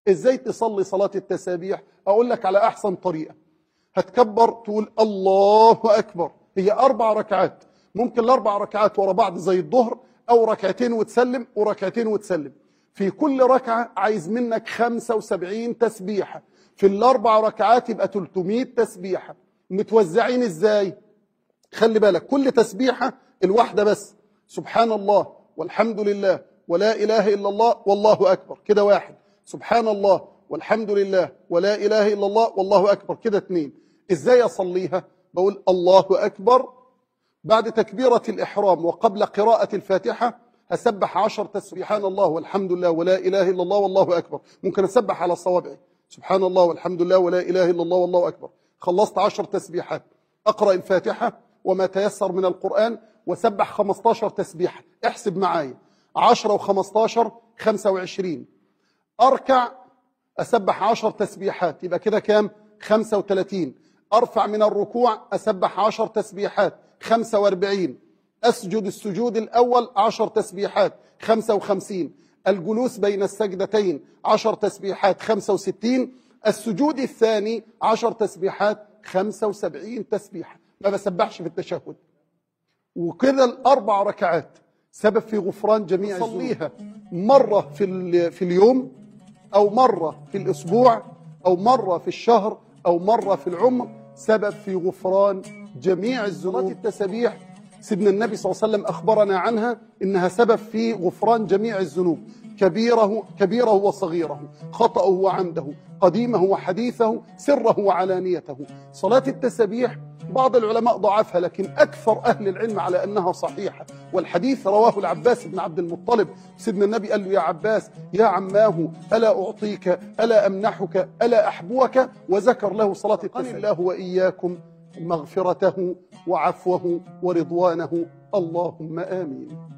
ازاي تصلي صلاة التسابيح؟ اقول لك على احسن طريقة. هتكبر تقول الله اكبر. هي 4 ركعات، ممكن ال4 ركعات ورا بعض زي الظهر، او ركعتين وتسلم وركعتين وتسلم. في كل ركعة عايز منك 75 تسبيحة، في ال4 ركعات يبقى 300 تسبيحة. متوزعين ازاي؟ خلي بالك، كل تسبيحة الواحدة بس سبحان الله والحمد لله ولا إله إلا الله والله أكبر، كده 1. سبحان الله والحمد لله ولا إله إلا الله والله أكبر، كده 2. إزاي أصليها؟ بقول الله أكبر، بعد تكبيرة الإحرام وقبل قراءة الفاتحة هسبح 10 تسبيحات. سبحان الله والحمد لله ولا إله إلا الله والله أكبر، ممكن أسبح على صوابعي سبحان الله والحمد لله ولا إله إلا الله والله أكبر. خلصت 10 تسبيحات، أقرأ الفاتحة وما تيسر من القرآن وسبح 15 تسبيحة. احسب معايا 10 و15 25. أركع أسبح 10 تسبيحات، يبقى كده كام؟ 35. أرفع من الركوع أسبح 10 تسبيحات 45. أسجد السجود الأول 10 تسبيحات 55. الجلوس بين السجدتين 10 تسبيحات 65. السجود الثاني 10 تسبيحات 75 تسبيحة. ما بسبحش في التشهد. وكده ال4 ركعات سبب في غفران جميع الذنوب. صليها مرة في اليوم، أو مرة في الأسبوع، أو مرة في الشهر، أو مرة في العمر، سبب في غفران جميع الذنوب. التسبيح سيدنا النبي صلى الله عليه وسلم أخبرنا عنها إنها سبب في غفران جميع الذنوب، كبيره وصغيره، خطأه وعمده، قديمه وحديثه، سره وعلانيته. صلاة التسبيح بعض العلماء ضعفها، لكن أكثر أهل العلم على أنها صحيحة. والحديث رواه العباس بن عبد المطلب، سيدنا النبي قال له يا عباس يا عماه ألا أعطيك ألا أمنحك ألا أحبوك، وذكر له صلاة التسبيح. الله وإياكم مغفرته وعفوه ورضوانه، اللهم آمين.